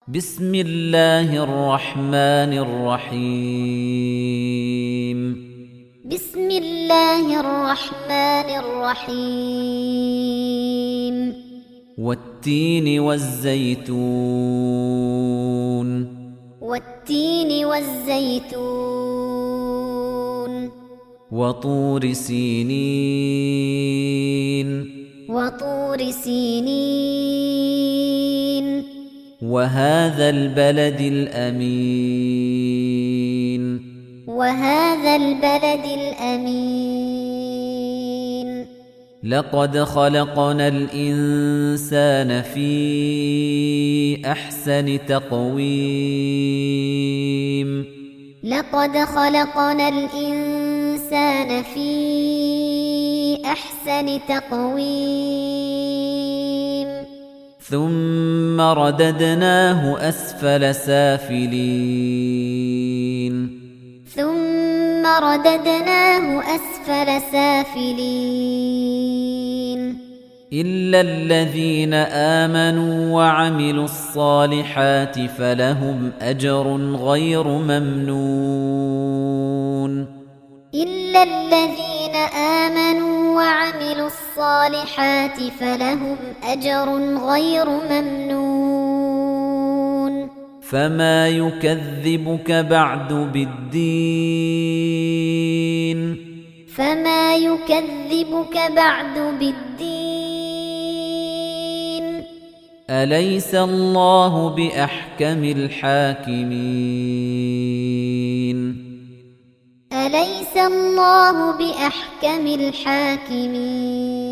بسم الله الرحمن الرحيم بسم الله الرحمن الرحيم والتين والزيتون والتين والزيتون وطور سينين وطور سينين وهذا البلد الأمين وهذا البلد الأمين لقد خلقنا الإنسان في أحسن تقويم لقد خلقنا الإنسان في أحسن تقويم ثم رددناه أسفل سافلين ثم رددناه أسفل سافلين إلا الذين آمنوا وعملوا الصالحات فلهم أجر غير ممنون إلا الذين آمنوا وعملوا الصالحات فلهم أجر غير ممنون فما يكذبك بعد بالدين فما يكذبك بعد بالدين أليس الله بأحكم الحاكمين أليس الله بأحكم الحاكمين